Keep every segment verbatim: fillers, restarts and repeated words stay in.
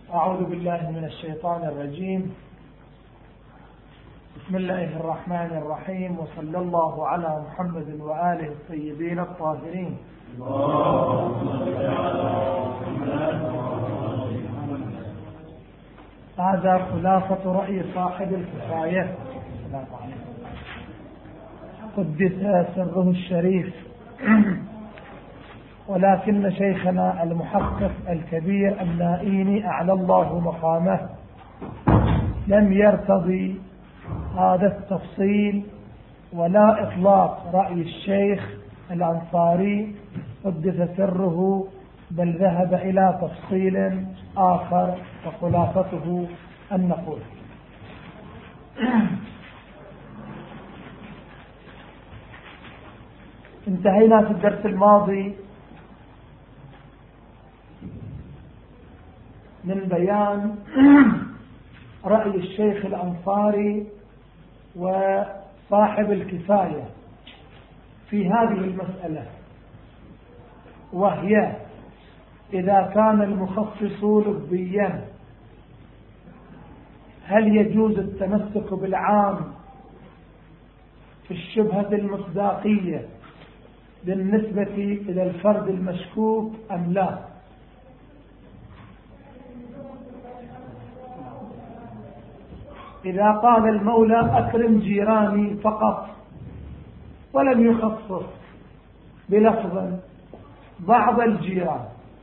أعوذ بالله من الشيطان الرجيم. بسم الله الرحمن الرحيم، وصلى الله على محمد وآله الطيبين الطاهرين. هذا خلاصة رأي صاحب الكفاية قدس سره الشريف. ولكن شيخنا المحقق الكبير النائيني أعلى الله مقامه لم يرتضي هذا التفصيل ولا إطلاق رأي الشيخ الأنصاري قدس سره، بل ذهب إلى تفصيل آخر وخلاصته أن نقول: انتهينا في الدرس الماضي من بيان رأي الشيخ الأنصاري وصاحب الكفاية في هذه المسألة، وهي إذا كان المخصص لبيا هل يجوز التمسك بالعام في الشبهة المصداقية بالنسبة إلى الفرد المشكوك أم لا؟ إذا قال المولى أكرم جيراني فقط ولم يخصص بلفظ بعض الجيران،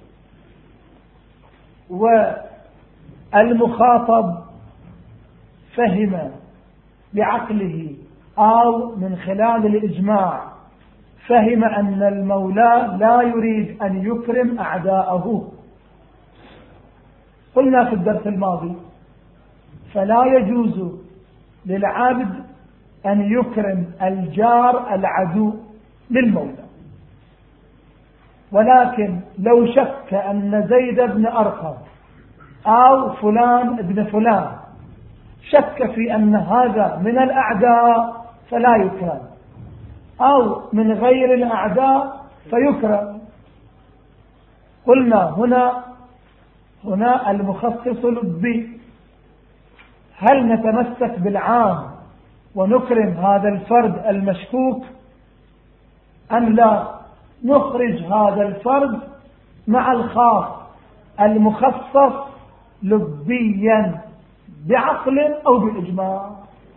والمخاطب فهم بعقله أو من خلال الإجماع فهم أن المولى لا يريد أن يكرم أعداءه، قلنا في الدرس الماضي فلا يجوز للعبد أن يكرم الجار العدو للمولى. ولكن لو شك أن زيد بن أرقم أو فلان ابن فلان شك في أن هذا من الأعداء فلا يكرم، أو من غير الأعداء فيكرم. قلنا هنا هنا المخصص لبي، هل نتمسك بالعام ونكرم هذا الفرد المشكوك أم لا نخرج هذا الفرد مع الخاص المخصص لبيا بعقل أو بالإجماع؟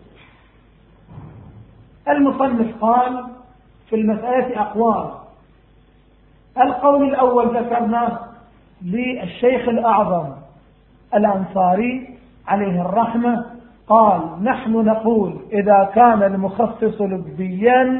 المصنف قال في المسألة أقوال. القول الأول ذكرناه للشيخ الأعظم الأنصاري عليه الرحمة، قال: نحن نقول إذا كان المخصص لبيا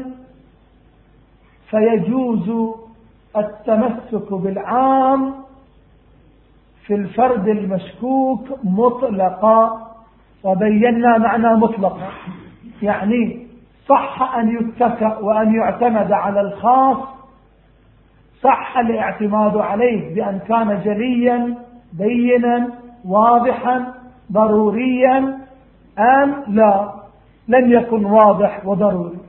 فيجوز التمسك بالعام في الفرد المشكوك مطلقا. وبينا معنى مطلقا، يعني صح أن يتكأ وأن يعتمد على الخاص، صح الاعتماد عليه بأن كان جليا بينا واضحا ضروريا أم لا لم يكن واضح وضروري.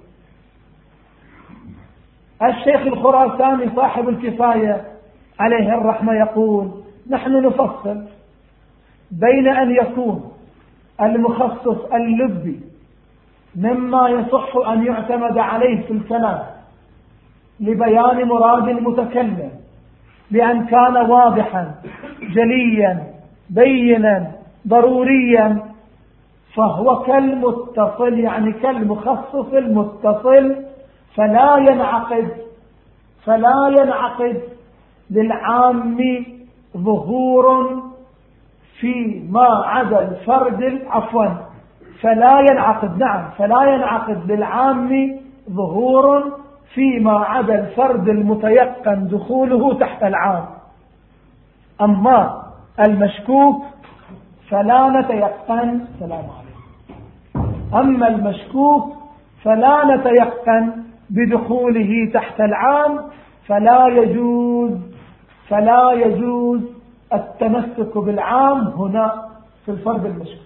الشيخ الخراساني صاحب الكفاية عليه الرحمة يقول: نحن نفصل بين أن يكون المخصص اللبي مما يصح أن يعتمد عليه في الكلام لبيان مراد المتكلم بأن كان واضحا جليا بينا ضروريا، فهو كالمتصل، يعني كالمخصص المتصل، فلا ينعقد فلا ينعقد للعام ظهور فيما عدا الفرد عفوا فلا ينعقد نعم فلا ينعقد للعام ظهور فيما عدا الفرد المتيقن دخوله تحت العام. أما المشكوك فلا نتيقن سلام عليكم أما المشكوك فلا نتيقن بدخوله تحت العام، فلا يجوز فلا يجوز التمسك بالعام هنا في الفرد المشكوك.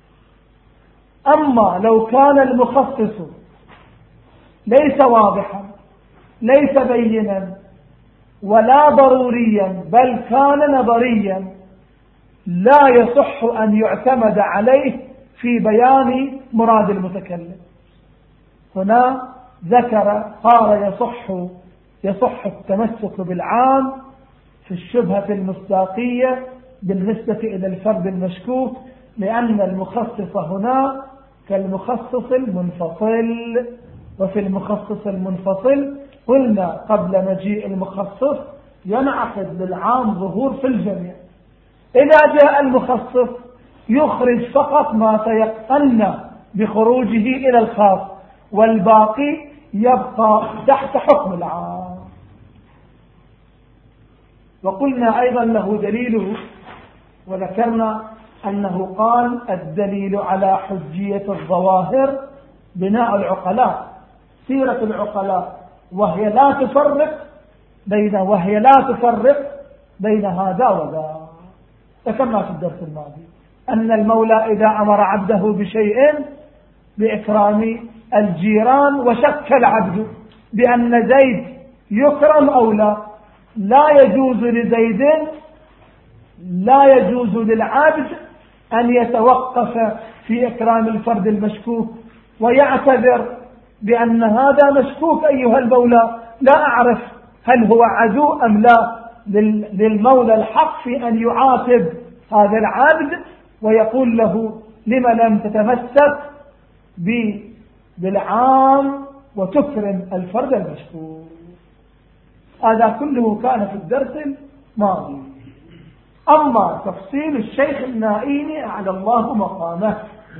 أما لو كان المخصص ليس واضحا ليس بينا ولا ضروريا بل كان نظريا، لا يصح أن يعتمد عليه في بيان مراد المتكلم. هنا ذكر قال يصح يصح التمسك بالعام في الشبهة المصداقية بالنسبة إلى الفرد المشكوك، لأن المخصص هنا كالمخصص المنفصل. وفي المخصص المنفصل قلنا قبل مجيء المخصص ينعقد للعام ظهور في الجميع. إذا جاء المخصص يخرج فقط ما تيقن بخروجه إلى الخاص، والباقي يبقى تحت حكم العام. وقلنا أيضا له دليله، وذكرنا أنه قال الدليل على حجية الظواهر بناء العقلاء، سيرة العقلاء، وهي لا تفرق بين وهي لا تفرق بين هذا وذا. ذكرنا في الدرس الماضي أن المولى إذا أمر عبده بشيء بإكرام الجيران وشك العبد بأن زيد يكرم أو لا، لا يجوز لزيد لا يجوز للعبد أن يتوقف في إكرام الفرد المشكوك ويعتذر بأن هذا مشكوك أيها المولى، لا أعرف هل هو عدو أم لا. للمولى الحق في أن يعاتب هذا العبد ويقول له لما لم تتمسك بالعام وتكرم الفرد المشكوك. هذا كله كان في الدرس الماضي. أما تفصيل الشيخ النائيني على الله مقامه،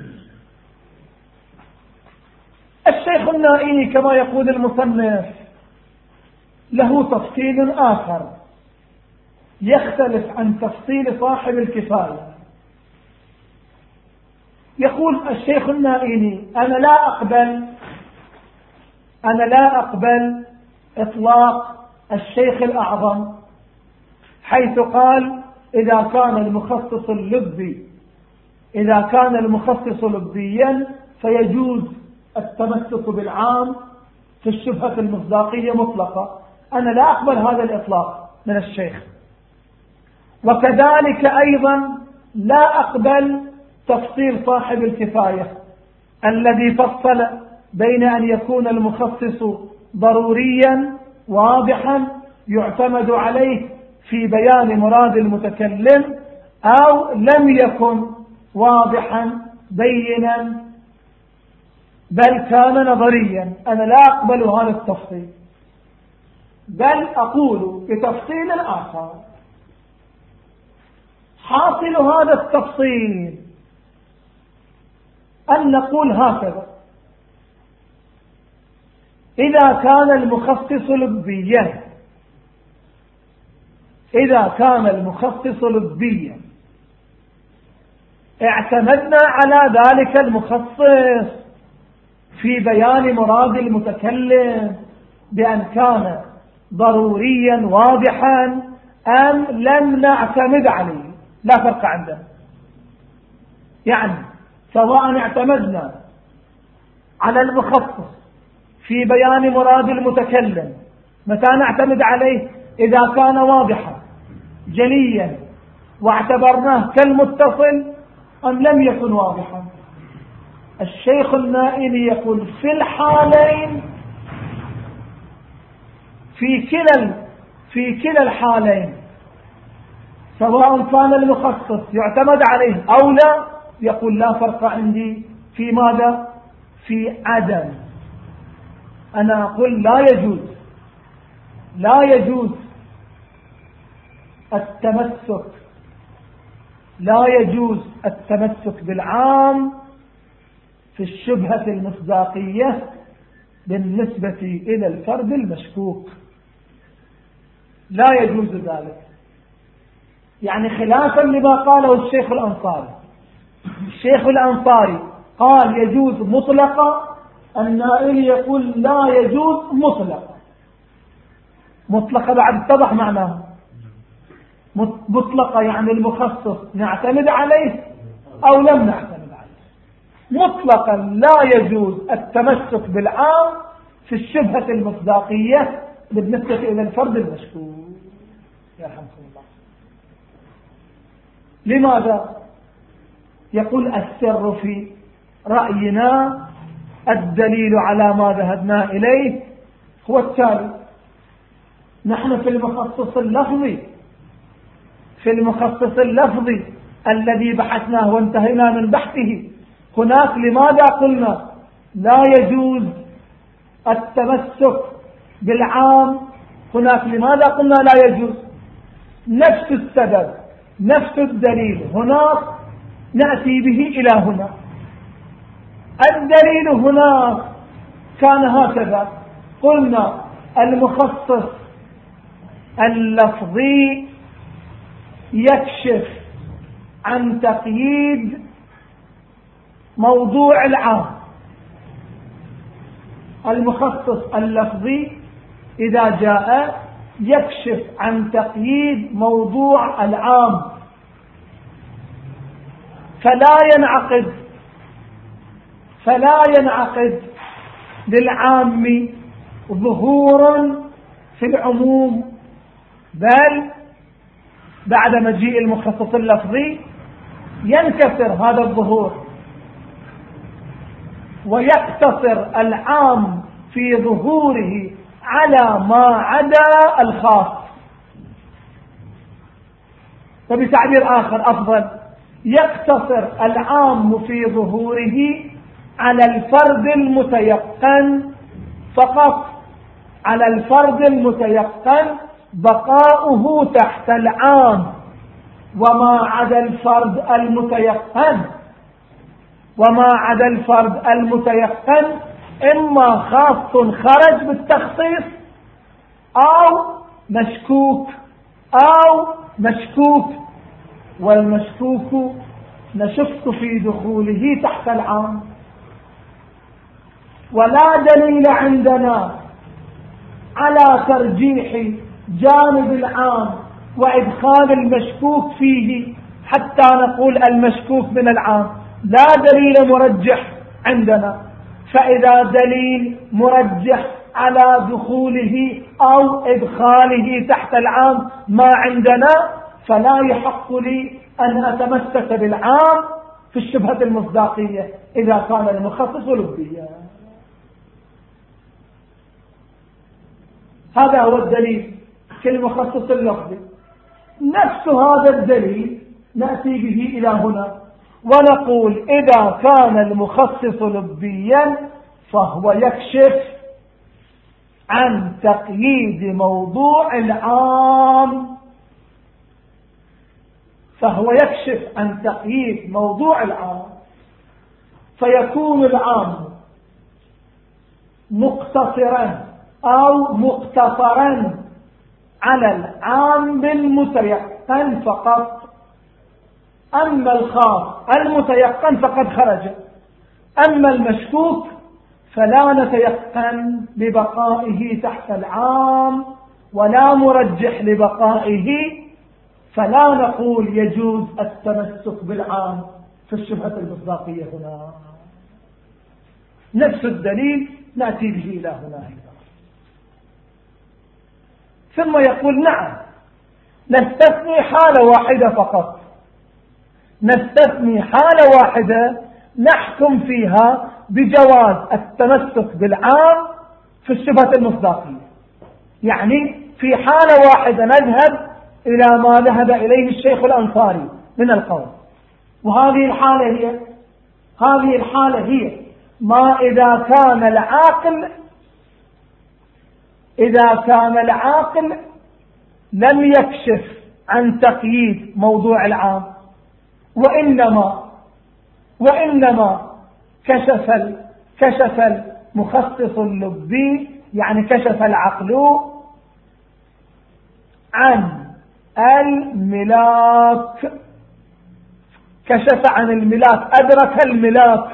الشيخ النائيني كما يقول المصنف له تفصيل آخر يختلف عن تفصيل صاحب الكفاية. يقول الشيخ النائيني أنا لا أقبل أنا لا أقبل إطلاق الشيخ الأعظم حيث قال إذا كان المخصص اللبي إذا كان المخصص لبيا فيجوز التمسك بالعام في الشبهة المصداقية مطلقة. أنا لا أقبل هذا الإطلاق من الشيخ. وكذلك أيضا لا أقبل تفصيل صاحب الكفاية الذي فصل بين أن يكون المخصص ضروريا واضحا يعتمد عليه في بيان مراد المتكلم، أو لم يكن واضحا بينا بل كان نظريا. أنا لا أقبل هذا التفصيل، بل أقول بتفصيل آخر. حاصل هذا التفصيل أن نقول هكذا: إذا كان المخصص لبيا إذا كان المخصص لبيا اعتمدنا على ذلك المخصص في بيان مراد المتكلم بأن كان ضروريا واضحا أم لم نعتمد عليه، لا فرق عندنا. يعني سواء اعتمدنا على المخصص في بيان مراد المتكلم، متى نعتمد عليه؟ إذا كان واضحا جليا واعتبرناه كالمتصل، أم لم يكن واضحا. الشيخ النائلي يقول في الحالين في كلا في كلا الحالين سواء كان المخصص يعتمد عليه أو لا، يقول لا فرق عندي في ماذا؟ في عدم. أنا أقول لا يجوز لا يجوز التمسك لا يجوز التمسك بالعام في الشبهة المصداقية بالنسبة إلى الفرد المشكوك، لا يجوز ذلك. يعني خلافا لما قاله الشيخ الأنصاري. الشيخ الأنصاري قال يجوز مطلقا، النائلي يقول لا يجوز مطلقا. مطلقا بعد اتضح معناه. مطلقا يعني المخصص نعتمد عليه أو لم نعتمد عليه. مطلقا لا يجوز التمسك بالعام في الشبهة المصداقية بالنسبة إلى الفرد المشكوك. يرحمكم الله. لماذا؟ يقول السر في رأينا، الدليل على ما ذهبنا إليه هو التالي: نحن في المخصص اللفظي في المخصص اللفظي الذي بحثناه وانتهينا من بحثه، هناك لماذا قلنا لا يجوز التمسك بالعام؟ هناك لماذا قلنا لا يجوز؟ نفس السبب، نفس الدليل هناك نأتي به إلى هنا. الدليل هناك كان هكذا: قلنا المخصص اللفظي يكشف عن تقييد موضوع العام. المخصص اللفظي إذا جاء يكشف عن تقييد موضوع العام، فلا ينعقد فلا ينعقد للعام ظهور في العموم، بل بعد مجيء المخصص اللفظي ينكسر هذا الظهور ويقتصر العام في ظهوره على ما عدا الخاص. وبتعبير آخر أفضل، يقتصر العام في ظهوره على الفرد المتيقن فقط، على الفرد المتيقن، بقاؤه تحت العام، وما عدا الفرد المتيقن وما عدا الفرد المتيقن إما خاص خرج بالتخصيص أو مشكوك أو مشكوك والمشكوك نشك في دخوله تحت العام. ولا دليل عندنا على ترجيح جانب العام وإدخال المشكوك فيه حتى نقول المشكوك من العام، لا دليل مرجح عندنا. فإذا دليل مرجح على دخوله أو إدخاله تحت العام ما عندنا، فلا يحق لي أن أتمسك بالعام في الشبهة المصداقية إذا كان المخصص لبيا. هذا هو الدليل في المخصص اللفظي. نفس هذا الدليل نأتي به إلى هنا ونقول إذا كان المخصص لبيا فهو يكشف عن تقييد موضوع العام فهو يكشف عن تقييد موضوع العام فيكون العام مقتصرا أو مقتصرا على العام المتيقن فقط، أما الخاص المتيقن فقد خرج، أما المشكوك فلا نتيقن لبقائه تحت العام ولا مرجح لبقائه، فلا نقول يجوز التمسك بالعام في الشبهة المصداقية هنا. نفس الدليل نأتي به إلى هنا أيضا. ثم يقول نعم نستثني حالة واحدة فقط، نستثني حالة واحدة نحكم فيها بجواز التمسك بالعام في الشبهة المصداقية، يعني في حالة واحدة نذهب إلى ما ذهب إليه الشيخ الأنصاري من القول، وهذه الحالة هي هذه الحالة هي ما إذا كان العاقل إذا كان العاقل لم يكشف عن تقييد موضوع العام وإنما وإنما كشف كشف المخصص اللبي، يعني كشف العقل عن الملاك، كشف عن الملاك، أدرك الملاك،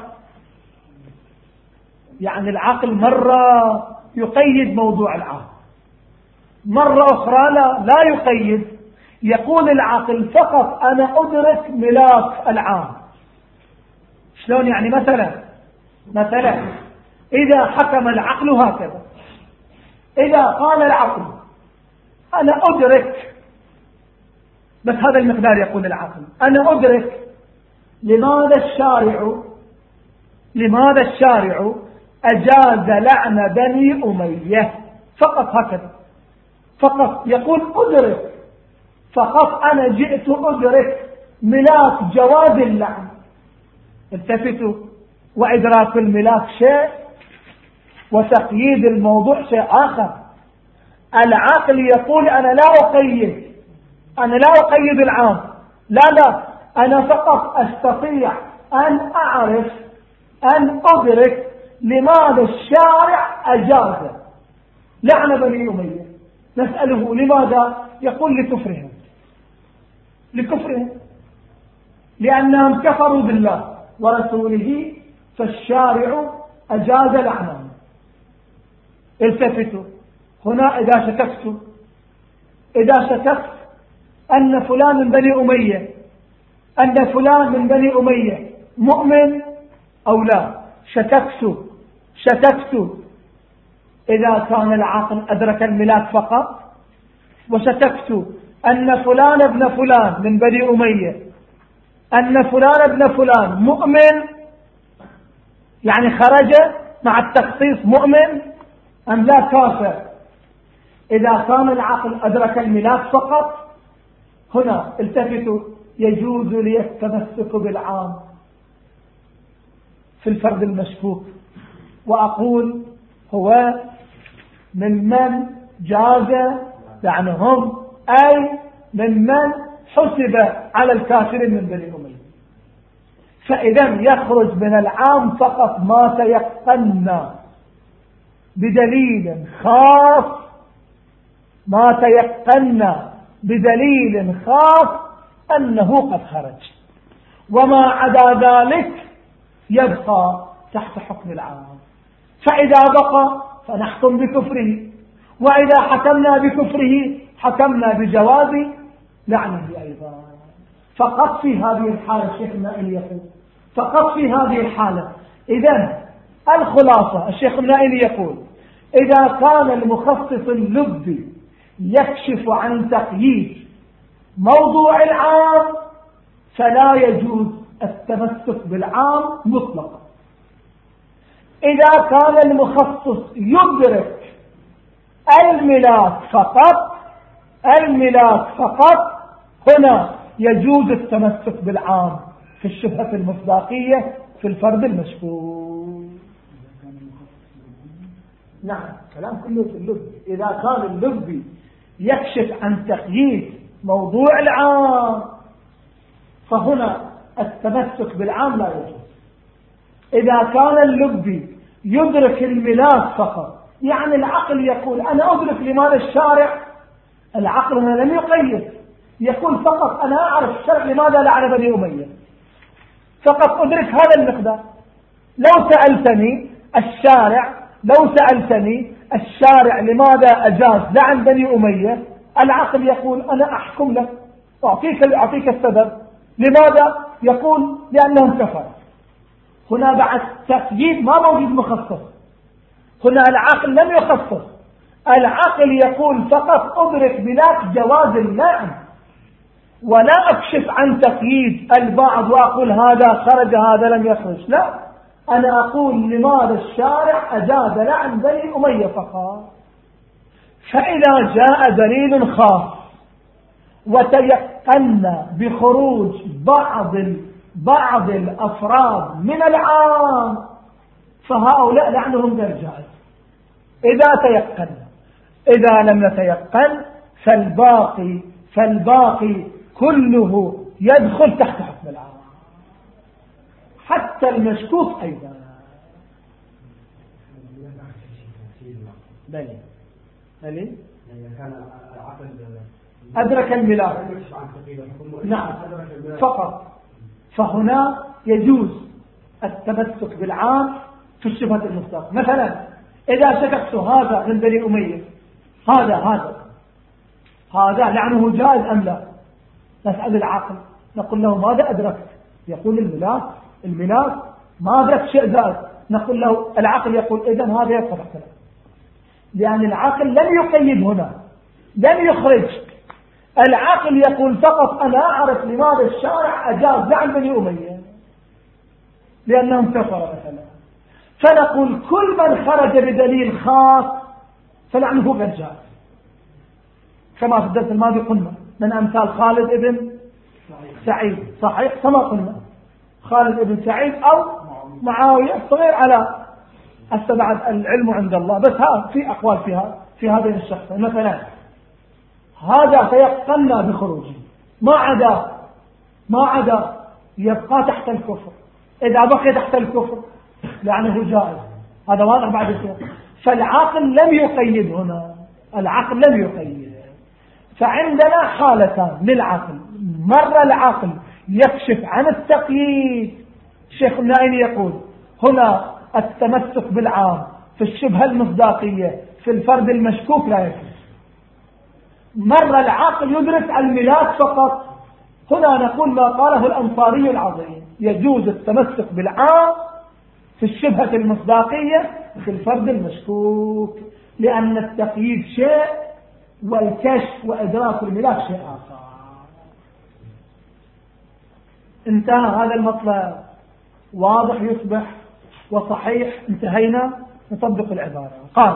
يعني العقل مرة يقيد موضوع العام، مرة أخرى لا, لا يقيد، يقول العقل فقط أنا أدرك ملاك العام. شلون يعني؟ مثلا مثلا إذا حكم العقل هكذا، إذا قال العقل أنا أدرك بس هذا المقدار يقول العقل. أنا أدرك لماذا الشارع لماذا الشارع أجاز لعن بني أمية فقط، هكذا فقط يقول أدرك، فقط أنا جئت أدرك ملاك جواز اللعن. التفتوا، وإدراك الملاك شيء وتقييد الموضوع شيء آخر. العقل يقول أنا لا أقيد، أنا لا أقيد العام، لا لا، أنا فقط أستطيع أن أعرف أن أدرك لماذا الشارع أجاز لعن بني أمية. نسأله لماذا؟ يقول لكفرهم لكفرهم لأنهم كفروا بالله ورسوله فالشارع أجاز لعنهم. التفتوا هنا، إذا شككت إذا شككت أن فلان من بني أمية أن فلان من بني أمية مؤمن أو لا، شككت شككت إذا كان العاقل أدرك الملاك فقط، وشككت أن فلان ابن فلان من بني أمية أن فلان ابن فلان مؤمن، يعني خرج مع التخصيص مؤمن أم لا كافر. إذا كان العقل أدرك الملاك فقط، هنا التفتوا، يجوز لي التمسك بالعام في الفرد المشكوك، وأقول هو ممن جاز لعنهم، أي ممن حسب على الكافر من بني أمية. فإذا يخرج من العام فقط ما تيقنا بدليل خاص ما تيقنا بدليل خاص أنه قد خرج، وما عدا ذلك يبقى تحت حكم العام. فإذا بقى فنحكم بكفره، وإذا حكمنا بكفره حكمنا بجواز لعنه أيضا. فقط في هذه الحالة الشيخ النائلي يقول فقط في هذه الحالة. إذن الخلاصة، الشيخ النائلي يقول إذا كان المخصص اللبي يكشف عن تقييد موضوع العام فلا يجوز التمسك بالعام مطلقا. إذا كان المخصص يدرك الملاك فقط الملاك فقط هنا يجوز التمسك بالعام في الشبهة المصداقية في الفرد المشكوك. نعم، كلام كله في اللب. إذا كان اللب يكشف عن تقييد موضوع العام فهنا التمسك بالعام لا يجوز. إذا كان اللب يدرك الملاك فقط، يعني العقل يقول أنا أدرك لماذا الشارع، العقل هنا لم يقيد، يقول فقط أنا أعرف الشرع لماذا لعن بني أمية، فقط أدرك هذا المقدار. لو سألتني الشارع لو سألتني الشارع لماذا أجاز لعن بني أمية، العقل يقول أنا أحكم لك، أعطيك أعطيك السبب. لماذا؟ يقول لأنهم كفر. هنا بعد تقييد ما موجود مخصص، هنا العقل لم يخصص، العقل يقول فقط أدرك ملاك جواز اللعن، ولا أكشف عن تقييد البعض وأقول هذا خرج هذا لم يخرج. لا، أنا أقول لماذا الشارع أجاز لعن بني أمية فقط. فإذا جاء دليل خاص وتيقنا بخروج بعض بعض الأفراد من العام فهؤلاء لعنهم غير جائز إذا تيقنا. إذا لم نتيقن فالباقي فالباقي كله يدخل تحت حكم العام، حتى المشكوك أيضا. بلي بلي أدرك الملاك، نعم فقط، فهنا يجوز التمسك بالعام في الشبهة المصداقة. مثلا إذا شككت هذا من بني أمية، هذا هذا هذا لعنه جائز أم لا، نسأل العاقل نقول له ماذا أدركت؟ يقول الملاك الملاك ما أدرك شيء زائد. نقول له العقل يقول إذن هذا يصبح كلام، لأن العقل لم يقيد هنا، لم يخرج العقل يقول فقط أنا أعرف لماذا الشارع أجاز لعن بني أمية لأنهم كفروا مثلا، فنقول كل من خرج بدليل خاص فلعنه قد جاز، كما في الدرس الماضي قلنا من أمثال خالد ابن سعيد، صحيح كما قلنا خالد ابن سعيد أو معاوية الصغير على استبعد العلم عند الله، بس ها في أقوال فيها في هذين الشخصين. مثلا هذا تيقنا بخروجه، ما عدا ما عدا يبقى تحت الكفر، إذا بقي تحت الكفر لعنه جائز، هذا واضح بعد الشيء. فالعقل لم يقيد هنا، العقل لم يقيد. فعندنا حالتان للعقل، مرة العقل يكشف عن التقييد، الشيخ النائي يقول هنا التمسك بالعام في الشبهة المصداقية في الفرد المشكوك لا يكفي. مرة العقل يدرك الملاك فقط، هنا نقول ما قاله الأنصاري العظيم يجوز التمسك بالعام في الشبهة المصداقية في الفرد المشكوك، لأن التقييد شيء والكشف وإدراك الملاك شيء آخر. انتهى هذا المطلب، واضح يصبح وصحيح، انتهينا. نطبق العبارة. قال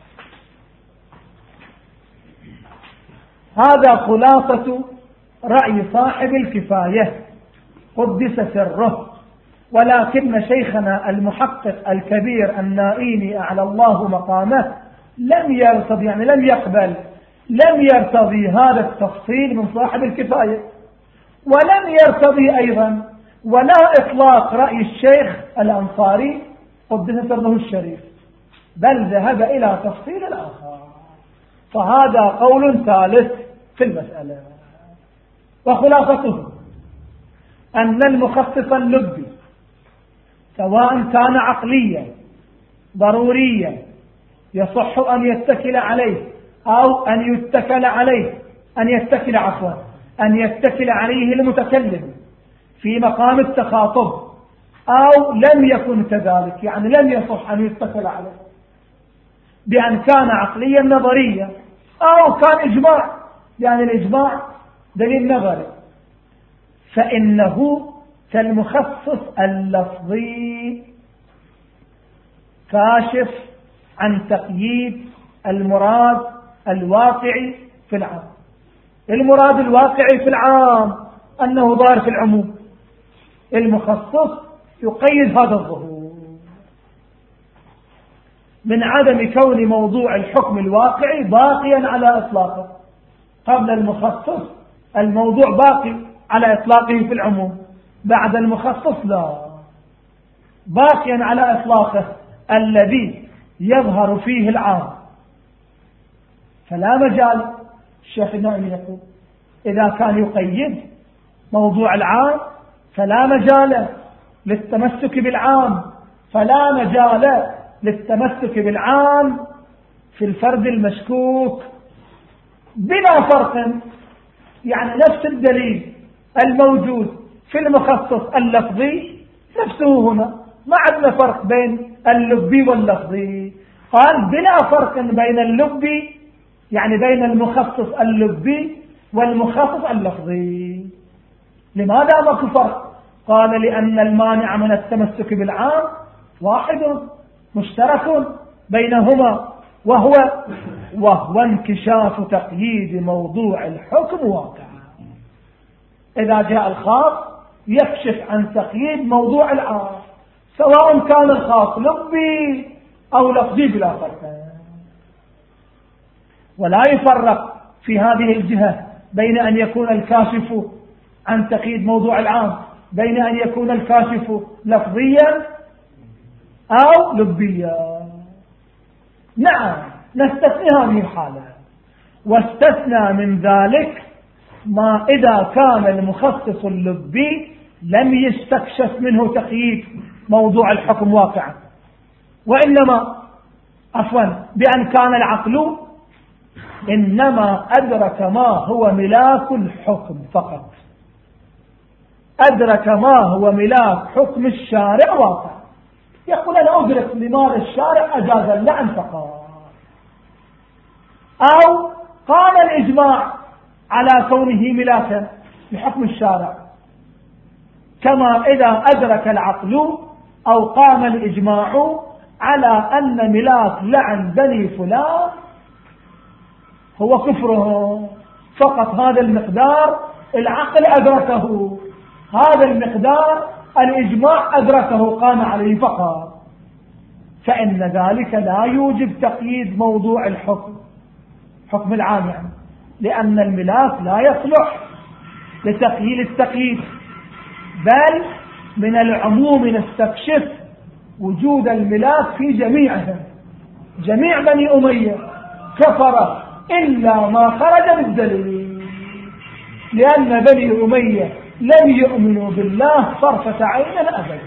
هذا خلاصة رأي صاحب الكفاية قدس سره، ولكن شيخنا المحقق الكبير النائيني أعلى الله مقامه لم يرتضي، يعني لم يقبل، لم يرتضي هذا التفصيل من صاحب الكفاية، ولم يرتضي أيضا ولا إطلاق رأي الشيخ الأنصاري قدس سره الشريف، بل ذهب إلى تفصيل الآخر. فهذا قول ثالث في المسألة. وخلاصته أن المخصص اللبي سواء كان عقليا ضروريا يصح أن يتكل عليه أو أن يتكل عليه أن يتكل عفوا أن يتكل عليه المتكلم في مقام التخاطب، أو لم يكن كذلك، يعني لم يصح أن يتكل عليه بأن كان عقليا نظريا أو كان إجماع، يعني الإجماع دليل نظري، فإنه كالمخصص اللفظي كاشف عن تقييد المراد الواقعي في العام. المراد الواقعي في العام أنه ظاهر في العموم، المخصص يقيد هذا الظهور من عدم كون موضوع الحكم الواقعي باقيا على إطلاقه. قبل المخصص الموضوع باقي على إطلاقه في العموم، بعد المخصص لا، باقيا على إطلاقه الذي يظهر فيه العام. فلا مجال، الشيخ النائي يقول إذا كان يقيد موضوع العام فلا مجال للتمسك بالعام، فلا مجال للتمسك بالعام في الفرد المشكوك بلا فرق، يعني نفس الدليل الموجود في المخصص اللفظي نفسه هنا، ما عندنا فرق بين اللبي واللفظي. قال بلا فرق بين اللبي، يعني بين المخصص اللبي والمخصص اللفظي. لماذا ما فرق؟ قال لأن المانع من التمسك بالعام واحد مشترك بينهما، وهو وهو انكشاف تقييد موضوع الحكم واقعا. إذا جاء الخاص يكشف عن تقييد موضوع العام، سواء كان الخاص لبي أو لفظي بلا فرق. ولا يفرق في هذه الجهة بين أن يكون الكاشف عن تقييد موضوع العام بين أن يكون الكاشف لفظيا أو لبيا. نعم نستثني هذه الحالة، واستثنى من ذلك ما إذا كان المخصص اللبي لم يستكشف منه تقييد موضوع الحكم واقعا، وإنما عفوا بأن كان العقل إنما أدرك ما هو ملاك الحكم فقط، أدرك ما هو ملاك حكم الشارع واقع. يقول أنا أدرك لماذا الشارع أجاز اللعن فقط، أو قال الإجماع على كونه ملاكا بحكم الشارع، كما إذا أدرك العقل أو قام الإجماع على أن ملاك لعن بني فلان هو كفره فقط. هذا المقدار العقل أدركه، هذا المقدار الإجماع أدركه قام عليه فقط، فإن ذلك لا يوجب تقييد موضوع الحكم، حكم العام يعني، لأن الملاك لا يصلح لتقييد التقييد، بل من العموم نستكشف وجود الملاك في جميعهم. جميع بني أمية كفر إلا ما خرج بالدليل، لأن بني أمية لم يؤمنوا بالله طرفة عين أبدا،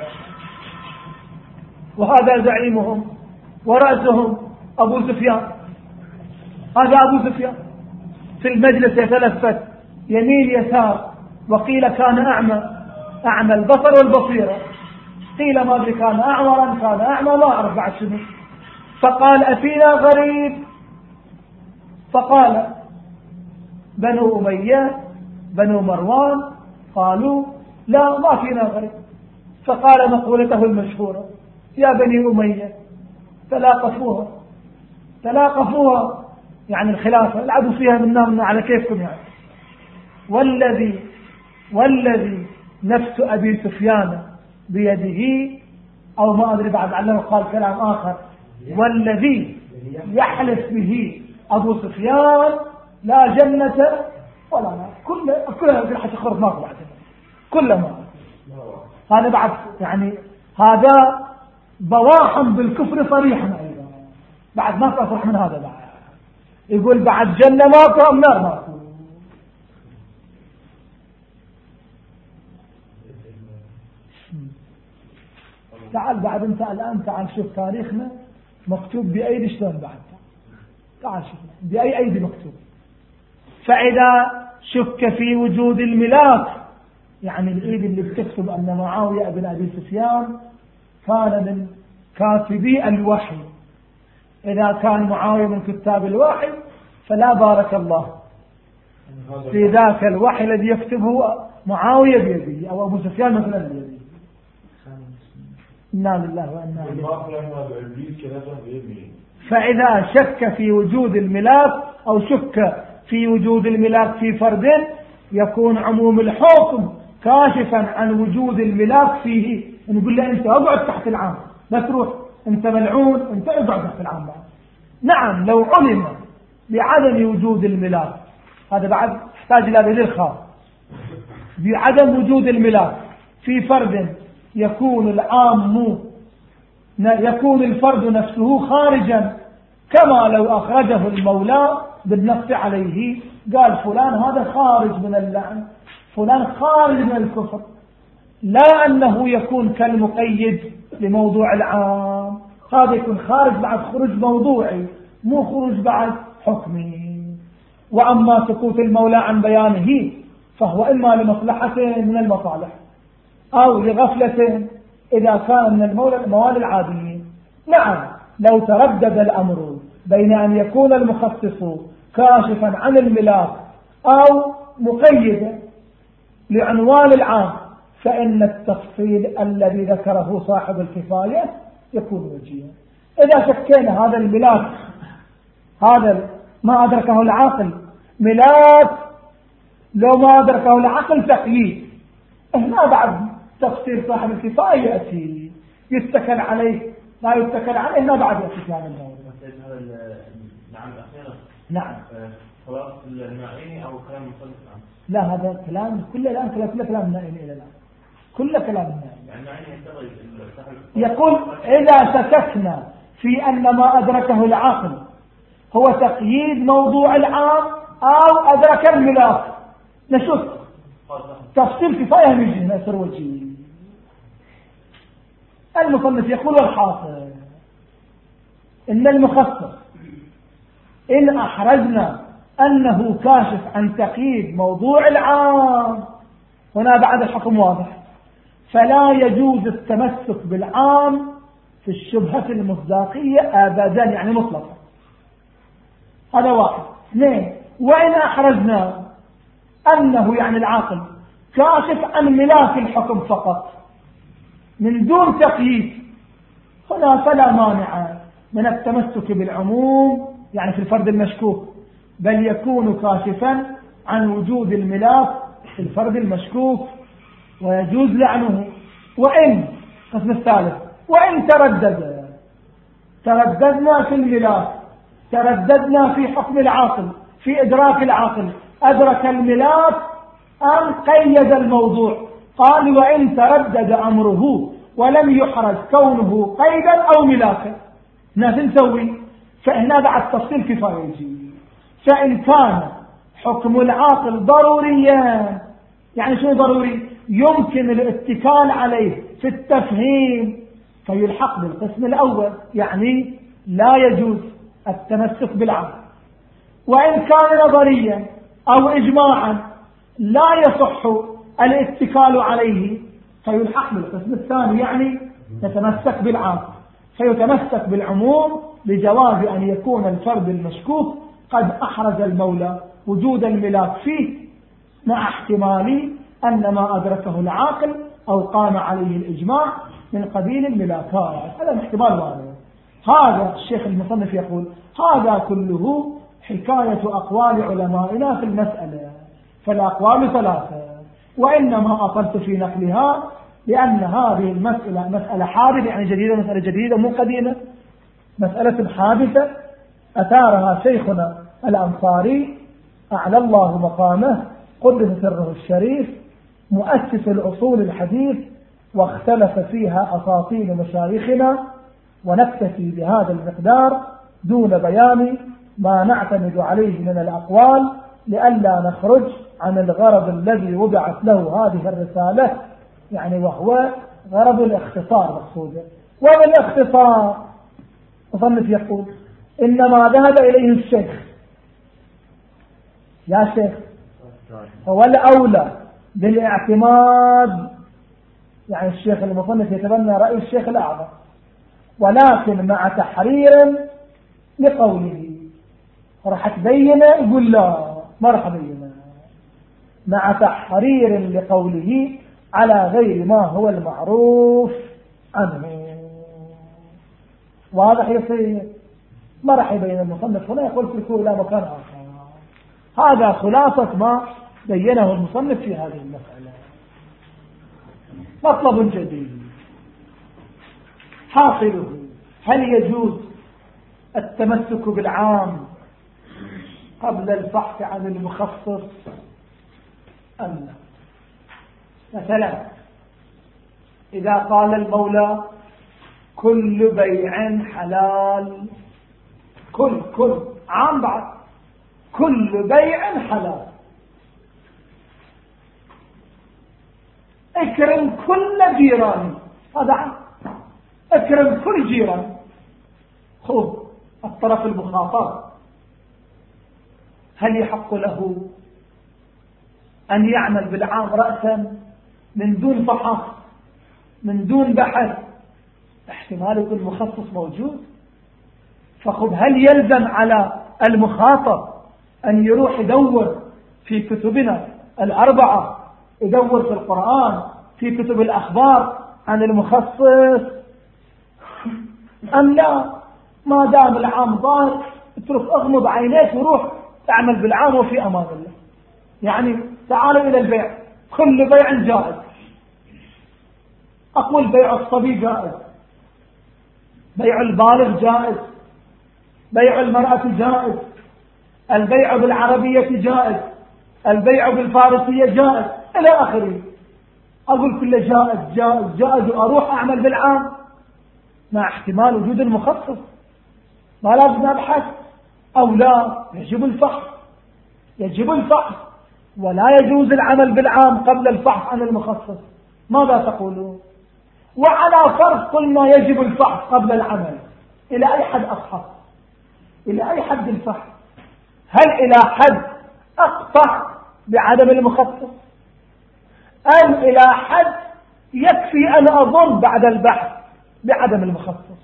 وهذا زعيمهم ورأسهم أبو سفيان. هذا أبو سفيان في المجلس يتلفت يمين يسار، وقيل كان أعمى، أعمى البصر والبصيرة، قيل ما أدري كان أعورا كان أعمى ما أعرف بعد شنو. فقال أفينا غريب، فقال بنو أمية بنو مروان قالوا لا ما فينا غريب. فقال مقولته المشهورة يا بني أمية تلاقفوها تلاقفوها يعني الخلافة، العبوا فيها منا على كيفكم يعني. والذي والذي نفس أبي سفيان بيده، أو ما أدري بعد علمه قال كلام آخر، والذي يحلف به أبو سفيان لا جنة ولا نار، كل كلها حتى خرج ماكو بعد كل ما هذا بعد يعني هذا بواحا بالكفر صريحا أيضا، بعد ما تصرح من هذا بعد يقول بعد جنة ماكو أم نار ماكو. تعال بعد انت الآن تعال شوف تاريخنا مكتوب بأيدي شلون بعد، تعال شوف بأي أيدي مكتوب. فإذا شك في وجود الملاك يعني الإيد اللي بتكتب أن معاوية بن أبي سفيان كان من كاتبي الوحي، إذا كان معاوية من كتاب الوحي فلا بارك الله في ذاك الوحي الذي يكتبه معاوية بيده أو أبو سفيان مثلا بيده. إنا لله وإنا إليه. فإذا شك في وجود الملاك أو شك في وجود الملاك في فرد يكون عموم الحكم كاشفا عن وجود الملاك فيه. نقول له أنت اقعد تحت العام، لا تروح أنت ملعون، أنت اقعد تحت العام بعد. نعم لو علم بعدم وجود الملاك، هذا بعد يحتاج إلى دليل خاص، بعدم وجود الملاك في فرد يكون العام يكون الفرد نفسه خارجا، كما لو أخرجه المولى بالنص عليه قال فلان هذا خارج من اللعن، فلان خارج من الكفر، لا أنه يكون كالمقيد لموضوع العام، هذا يكون خارج بعد خروج موضوعي مو خروج بعد حكمي. وأما سكوت المولى عن بيانه فهو إما لمصلحة من المصالح أو لغفلة إذا كان من المولى الموالي العاديين. نعم لو تردد الأمر بين أن يكون المخصص كاشفا عن الملاك أو مقيدا لعنوان العام فإن التفصيل الذي ذكره صاحب الكفاية يكون وجيها. إذا شكينا هذا الملاك هذا ما أدركه العقل ملاك، لو ما أدركه العقل تقييد، هنا بعد تفصيل صاحب الكفاية يأتي يتكل عليه لا يتكل عليه، هنا بعد يأتي في هذا الموضوع. نعم أخيرا نعم خلاص المعيني أو كلام مصنف عنه. لا هذا كلام كله الآن كله كله كلام النائمي إلى الآن كله كلام النائمي. يقول إذا شككنا في أن ما أدركه العقل هو تقييد موضوع العام أو أدرك الملاك نشوف تفصيل كفاية من جهة نسر وجهه. المصنف يقول والحاصل إن المخصص إن أحرزنا أنه كاشف عن تقييد موضوع العام، هنا بعد الحكم واضح، فلا يجوز التمسك بالعام في الشبهة المصداقية أبدا يعني مطلقا. هذا واحد. اثنين وإن أحرزنا أنه يعني العاقل كاشف عن ملاك الحكم فقط من دون تقييد، هنا فلا مانع من التمسك بالعموم يعني في الفرد المشكوك، بل يكون كاشفا عن وجود الملاك في الفرد المشكوك ويجوز لعنه. وإن قسم الثالث وإن تردد، ترددنا في الملاك، ترددنا في حكم العاقل، في إدراك العاقل، أدرك الملاك أم قيد الموضوع؟ قال وإن تردد أمره ولم يحرز كونه قيدا أو ملاكا، ناس نسوي فإحنا بعد تفصيل كفاية يجي. فإن كان حكم العاقل ضروريا، يعني شو ضروري؟ يمكن الاتكال عليه في التفهيم فيلحق بالقسم الأول، يعني لا يجوز التمسك بالعقل. وإن كان نظريا أو إجماعا لا يصح الاتكال عليه فيلحق بالقسم الثاني، يعني يتمسك بالعقل، فيتمسك بالعموم لجواز أن يكون الفرد المشكوك قد أحرز المولى وجود الملاك فيه مع احتمال أن ما أدركه العاقل أو قام عليه الإجماع من قبيل الملاكات. هذا احتمال وارد. هذا الشيخ المصنف يقول هذا كله حكاية أقوال علمائنا في المسألة، فالأقوال ثلاثة، وإنما أطلت في نقلها لأن هذه المسألة مسألة حادثة، يعني جديدة، مسألة جديدة مو قديمة، مسألة حادثة أثارها شيخنا الأنصاري أعلى الله مقامه قدس سره الشريف مؤسس الأصول الحديث، واختلف فيها أساطين مشايخنا، ونكتفي بهذا المقدار دون بيان ما نعتمد عليه من الأقوال لئلا نخرج عن الغرض الذي وضعت له هذه الرسالة، يعني وهو غرض الاختصار مقصوده. ومن الاختصار مصنف يقول إنما ذهب إليه الشيخ، يا شيخ هو الأولى بالاعتماد، يعني الشيخ المصنف يتبنى رأي الشيخ الأعظم، ولكن مع تحرير لقوله. راح تبين يقول لا ما راح أبين، مع تحرير لقوله على غير ما هو المعروف عنه. واضح يصير ما راح يبين المصنف هنا، يقول في الكون لا مكان آخر. هذا خلاصة ما بينه المصنف في هذه المسألة. مطلب جديد حاصله هل يجوز التمسك بالعام قبل البحث عن المخصص أم لا؟ مثلا إذا قال المولى كل بيع حلال، كل كل عام بعد كل بيع حلال، اكرم كل جيران، هذا عام، اكرم كل جيران. خذ الطرف المخاطب هل يحق له أن يعمل بالعام رأسا من دون فحص من دون بحث؟ احتمال يكون مخصص موجود. فخذ هل يلزم على المخاطب أن يروح يدور في كتبنا الأربعة، يدور في القرآن في كتب الأخبار عن المخصص أم لا؟ ما دام العام ظاهر اترك اغمض عينيك وروح تعمل بالعام وفي أمان الله. يعني تعالوا إلى البيع، كل بيع جائز، أقول بيع الصبي جائز، بيع البالغ جائز، بيع المرأة جائز، البيع بالعربية جائز، البيع بالفارسية جائز إلى آخره. أقول كل جائز جائز جائز وأروح أعمل بالعام مع احتمال وجود المخصص. ما لازم أبحث أو لا، يجب الفحص، يجب الفحص، ولا يجوز العمل بالعام قبل الفحص عن المخصص. ماذا تقولون؟ وعلى فرض قلنا يجب الفحص قبل العمل، إلى أي حد أصحى؟ إلى أي حد الفحص؟ هل إلى حد أقطع بعدم المخصص، أم إلى حد يكفي أن أظن بعد البحث بعدم المخصص؟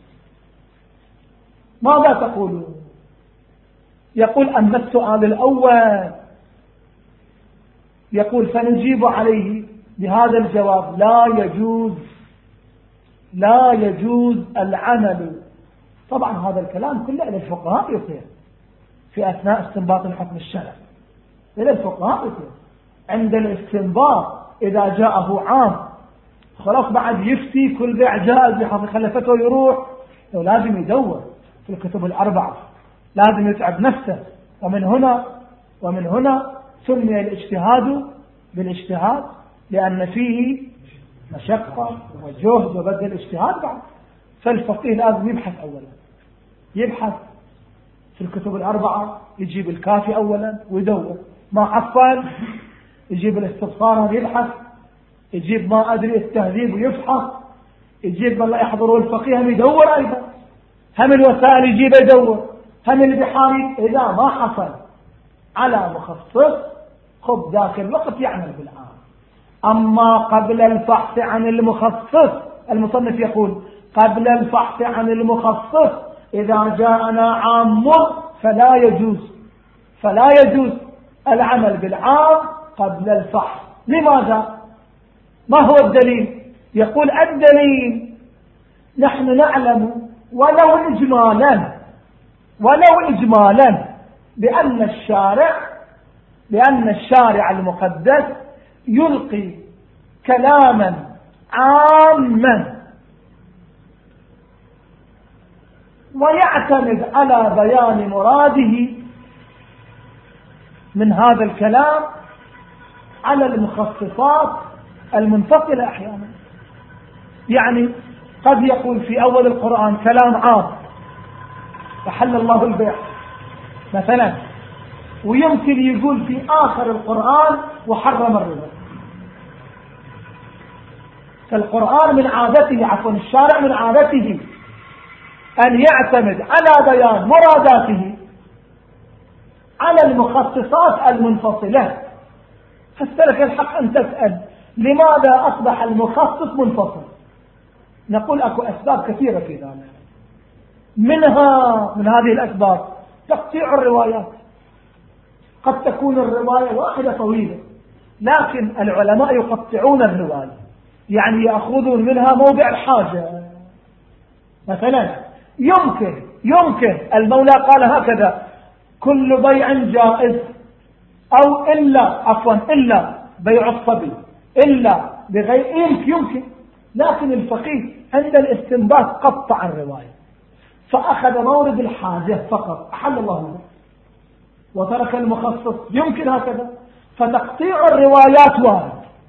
ماذا تقولون؟ يقول أما السؤال الأول يقول فنجيب عليه بهذا الجواب: لا يجوز لا يجوز العمل. طبعا هذا الكلام كله إلى الفقهاء يصير في أثناء استنباط الحكم الشرعي، إلى الفقهاء يصير عند الاستنباط. إذا جاءه عام خلاص بعد يفتي كل بيع جائز لحظة خلفته يروح، لازم يدور في الكتب الأربعة، لازم يتعب نفسه. ومن هنا ومن هنا سمي الاجتهاد بالاجتهاد، لأن فيه مشقة وجهد وبذل الاجتهاد بعد. فالفقيه لازم يبحث أولا، يبحث في الكتب الأربعة، يجيب الكافي أولا ويدور، ما حصل يجيب الاستبصار يبحث، يجيب ما أدري التهذيب ويفحص، يجيب من لا يحضره الفقيه هم يدور أيضا، هم الوسائل يجيب يدور، هم البحاري. إذا ما حصل على مخصص خب ذاك الوقت يعمل بالعام. أما قبل الفحص عن المخصص، المصنف يقول قبل الفحص عن المخصص إذا جاءنا عام فلا يجوز فلا يجوز العمل بالعام قبل الفحص. لماذا؟ ما هو الدليل؟ يقول الدليل نحن نعلم ولو إجمالا ولو إجمالا بأن الشارع بأن الشارع المقدس يلقي كلاما عاما ويعتمد على بيان مراده من هذا الكلام على المخصصات المنفصلة أحيانا. يعني قد يقول في أول القرآن كلام عام أحل الله البيع مثلا، ويمكن يقول في آخر القرآن وحرم الربا. فالقرآن من عادته عفوا الشارع من عادته أن يعتمد على بيان مراداته على المخصصات المنفصلة. فاستلك الحق أن تسأل لماذا أصبح المخصص منفصل؟ نقول أكو أسباب كثيرة في ذلك، منها من هذه الأسباب تقطيع الروايات. قد تكون الرواية واحدة طويلة لكن العلماء يقطعون الرواية، يعني يأخذون منها موضع الحاجة. مثلا يمكن يمكن المولى قال هكذا كل بيع جائز، أو إلا عفوا إلا بيع الصبي إلا بغير يمكن يمكن لكن الفقيه عند الاستنباط قطع الرواية فأخذ مورد الحاجة فقط أحل الله له وترك المخصص. يمكن هكذا. فتقطيع الروايات وارد،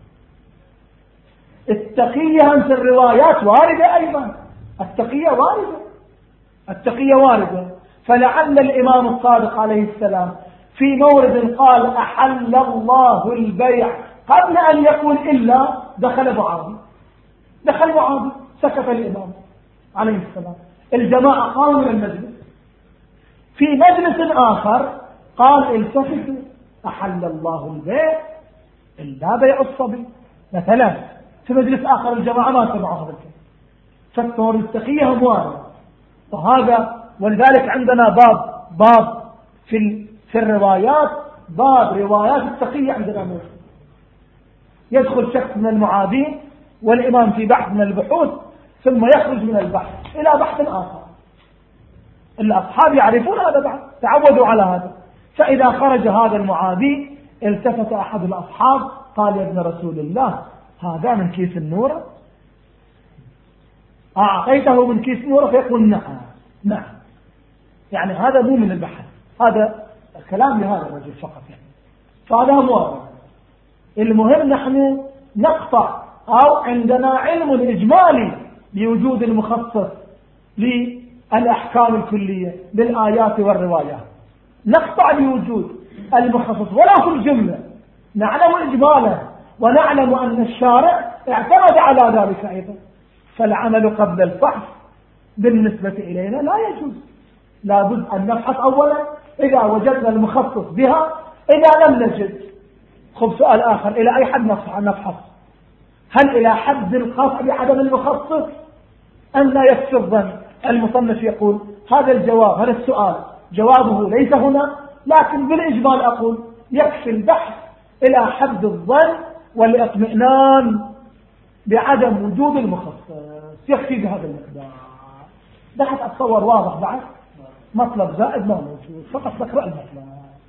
التقية في الروايات واردة أيضا، التقية واردة التقية واردة. فلعل الإمام الصادق عليه السلام في مورد قال أحل الله البيع قبل أن يقول إلا دخل معاذ دخل معاذ سكت الإمام عليه السلام. الجماعة قاموا من المجلس. في مجلس آخر قال التفتوا أحل الله البيع إلا بيع الصبي مثلا. في مجلس آخر الجماعة ما سمعوا هذا الكلام. فالتور التقية هم واردة. وهذا ولذلك عندنا باب باب في في الروايات، باب روايات التقية عندنا موجود. يدخل شخص من المعادين والإمام في بحث من البحوث ثم يخرج من البحث إلى بحث آخر. الأصحاب يعرفون هذا بعد، تعودوا على هذا. فإذا خرج هذا المعادي التفت أحد الأصحاب قال يا ابن رسول الله هذا من كيس النور؟ أعطيته من كيس النور؟ فيقول نعم نعم. يعني هذا مو من البحث، هذا الكلام لهذا الرجل فقط يعني. فهذا موارد. المهم نحن نقطع أو عندنا علم إجمالي بوجود المخصص للأحكام الكلية للآيات والروايات، نقطع بوجود المخصص ولا في الجملة، نعلم إجمالا ونعلم أن الشارع اعتمد على ذلك أيضا. فالعمل قبل الفحص بالنسبة إلينا لا يجوز، لابد أن نبحث أولا إذا وجدنا المخصص بها. إذا لم نجد خب سؤال آخر، إلى أي حد نبحث؟ هل إلى حد القطع بعدم المخصص أن لا يكفي الظن؟ المصنف يقول هذا الجواب هذا السؤال جوابه ليس هنا، لكن بالإجمال أقول يكفي البحث إلى حد الظن والاطمئنان بعدم وجود المخصص، يكفي بهذا المقدار. ده حتى أتصور واضح بعد، مطلب زائد ما موجود، فقط ذكر المطلب.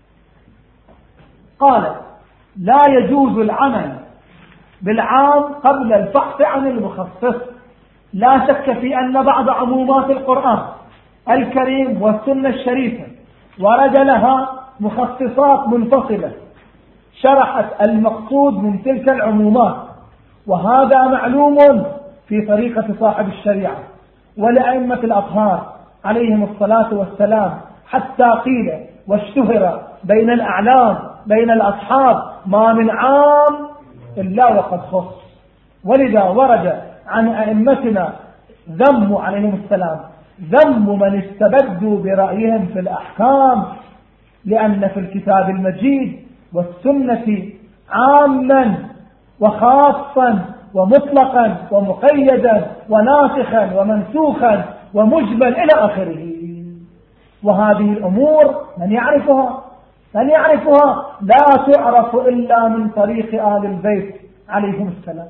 قال لا يجوز العمل بالعام قبل الفحص عن المخصص. لا شك في أن بعض عمومات القرآن الكريم والسنة الشريفة ورد لها مخصصات منفصلة شرحت المقصود من تلك العمومات، وهذا معلوم في طريقة صاحب الشريعة ولأئمة الأطهار عليهم الصلاة والسلام، حتى قيل واشتهر بين الأعلام بين الأصحاب ما من عام إلا وقد خص. ولذا ورد عن أئمتنا ذم عليهم السلام ذم من استبدوا برأيهم في الأحكام، لأن في الكتاب المجيد والسنة عاما وخاصا ومطلقا ومقيدا وناسخا ومنسوخا ومجمل إلى آخره. وهذه الأمور من يعرفها من يعرفها لا تعرف إلا من طريق آل البيت عليهم السلام.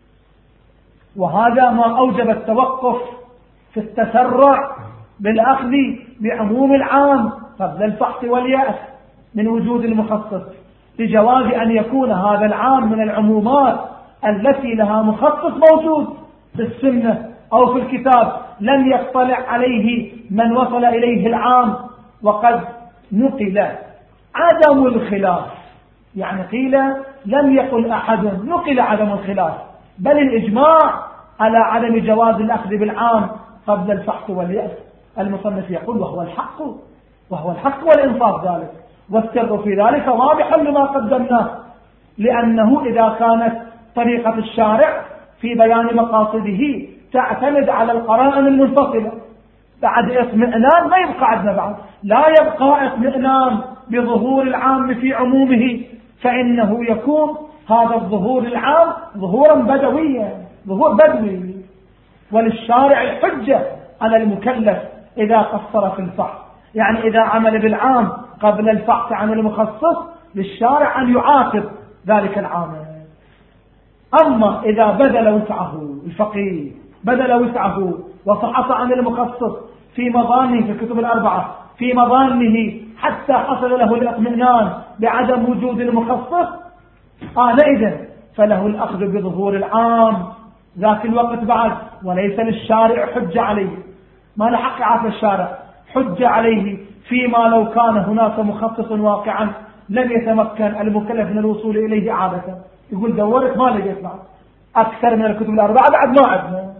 وهذا ما أوجب التوقف في التسرع بالأخذ بعموم العام قبل الفحص واليأس من وجود المخصص، لجواز أن يكون هذا العام من العمومات التي لها مخصص موجود في السنة أو في الكتاب لم يطلع عليه من وصل إليه العام، وقد نقل عدم الخلاف. يعني قيل لم يقل أحد، نقل عدم الخلاف، بل الإجماع على عدم جواز الأخذ بالعام قبل الفحص واليأس. المصنف يقول وهو الحق وهو الحق والإنصاف ذلك، والسر في ذلك واضح لما قدمناه، لأنه إذا كانت طريقة الشارع في بيان مقاصده تعتمد على القرائن المنفصلة بعد اطمئنان ما يبقى عندنا بعد، لا يبقى اطمئنان بظهور العام في عمومه، فإنه يكون هذا الظهور العام ظهورا بدويا، ظهور بدوي. وللشارع الحجة على المكلف إذا قصر في الفحص، يعني إذا عمل بالعام قبل الفحص عن المخصص للشارع أن يعاقب ذلك العام. أما إذا بذل وسعه الفقيه بذل وسعه وفحص عن المخصص في مظانه في الكتب الأربعة في مظانه حتى حصل له الاطمئنان بعدم وجود المخصص، آنئذ فله الأخذ بظهور العام ذاك الوقت بعد، وليس للشارع حجة عليه، ما لحق عاف الشارع حجة عليه فيما لو كان هناك مخصص واقعا لم يتمكن المكلف من الوصول إليه عادة. يقول دورت ما لقيت بعد أكثر من الكتب الأربعة بعد ما عدنا،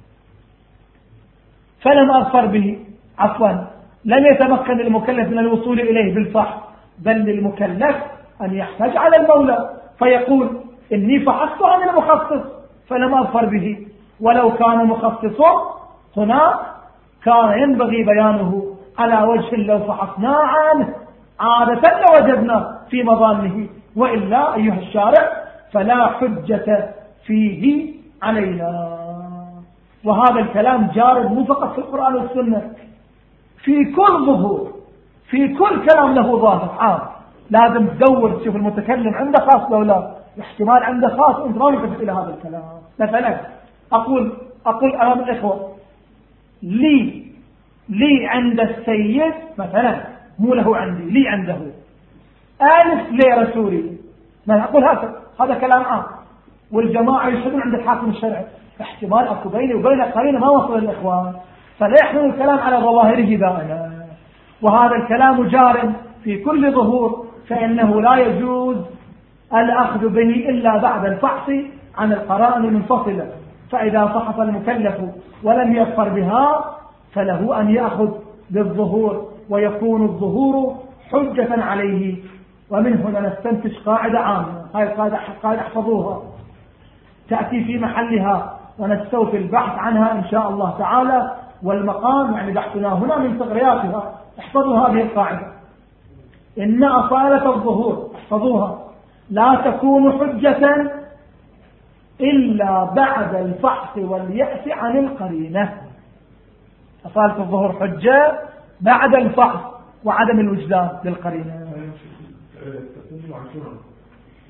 فلم أظفر به، عفوا لم يتمكن المكلف من الوصول إليه بالفحص، بل للمكلف أن يحتاج على المولى فيقول إني فحصت عن المخصص فلم أظفر به، ولو كان مخصص هنا كان ينبغي بيانه على وجه لو فحصنا عنه عادة لوجدنا في مظانه، وإلا أيها الشارع فلا حجة فيه علينا. وهذا الكلام جارد مو فقط في القرآن والسنة، في كل ظهور في كل كلام له ظاهر عام لازم تدور تشوف المتكلم عنده خاص لو لا، احتمال عنده خاص انت ما يلتفت الى هذا الكلام. مثلا اقول اقول امام الاخوه لي لي عند السيد مثلا، مو له عندي، لي عنده ألف ليرة سوري، ما أقول هذا هذا كلام عام، والجماعة يشهدون عند الحاكم الشرعي، احتمال أكو بيني وبين قرينة ما وصل الإخوان، فلا يحمل الكلام على ظواهره دائما. وهذا الكلام جار في كل ظهور، فإنه لا يجوز الأخذ به إلا بعد الفحص عن القرائن المنفصلة. فإذا فحص المكلف ولم يظفر بها فله أن يأخذ بالظهور، ويكون الظهور حجة عليه. ومن هنا نستنتج قاعدة عامة، هاي قاعدة قاعدة احفظوها تأتي في محلها ونستوفي البحث عنها إن شاء الله تعالى، والمقام يعني بحثنا هنا من صغرياتها. احفظوا هذه القاعدة، إن أصالة الظهور احفظوها لا تكون حجة إلا بعد الفحص واليأس عن القرينة. أصالة الظهور حجة بعد الفحص وعدم الوجدان للقرينة.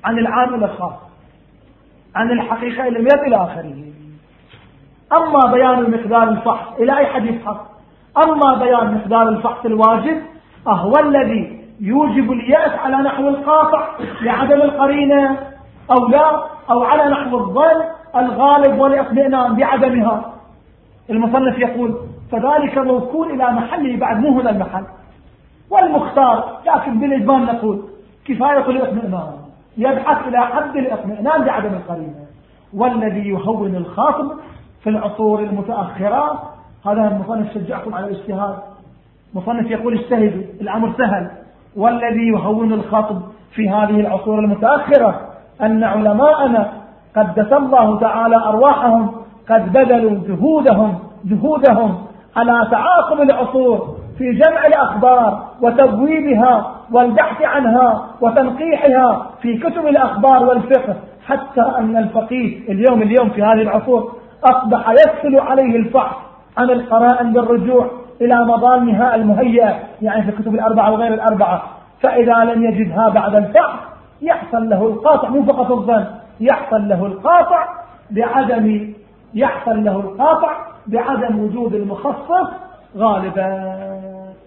عن العام إلى الخاص، عن الحقيقة إلى المياه إلى آخره. أما بيان المقدار الفحص إلى أي حد يفحص. أما بيان مقدار الفحص الواجب أهو الذي يوجب اليأس على نحو القاطع لعدم القرينة أو لا، أو على نحو الظن الغالب والاطمئنان بعدمها. المصنف يقول فذلك موكول إلى محله بعد مو هنا المحل والمختار، لكن بالإجمال نقول كفاية الاطمئنان يبحث إلى حد الاطمئنان بعدم القرينة. والذي يهون الخاطب في العصور المتأخرة، هذا المصنف شجعكم على الاجتهاد، مصنف يقول اجتهدوا الأمر سهل. والذي يهون الخاطب في هذه العصور المتأخرة أن علماءنا قدس الله تعالى أرواحهم قد بذلوا جهودهم جهودهم على تعاقب العصور في جمع الأخبار وتبويبها والبحث عنها وتنقيحها في كتب الأخبار والفقه، حتى أن الفقيه اليوم اليوم في هذه العصور أصبح يسهل عليه الفحص عن القرائن بالرجوع إلى مضامها المهيئة، يعني في الكتب الأربعة وغير الأربعة. فإذا لم يجدها بعد الفحص يحصل له القاطع، مو فقط الظن، يحصل له القاطع بعدم يحصل له القاطع بعدم وجود المخصص غالبا،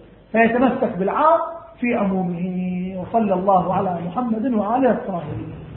فيتمسك بالعام في عمومه. وصلى الله على محمد وآله الطاهرين.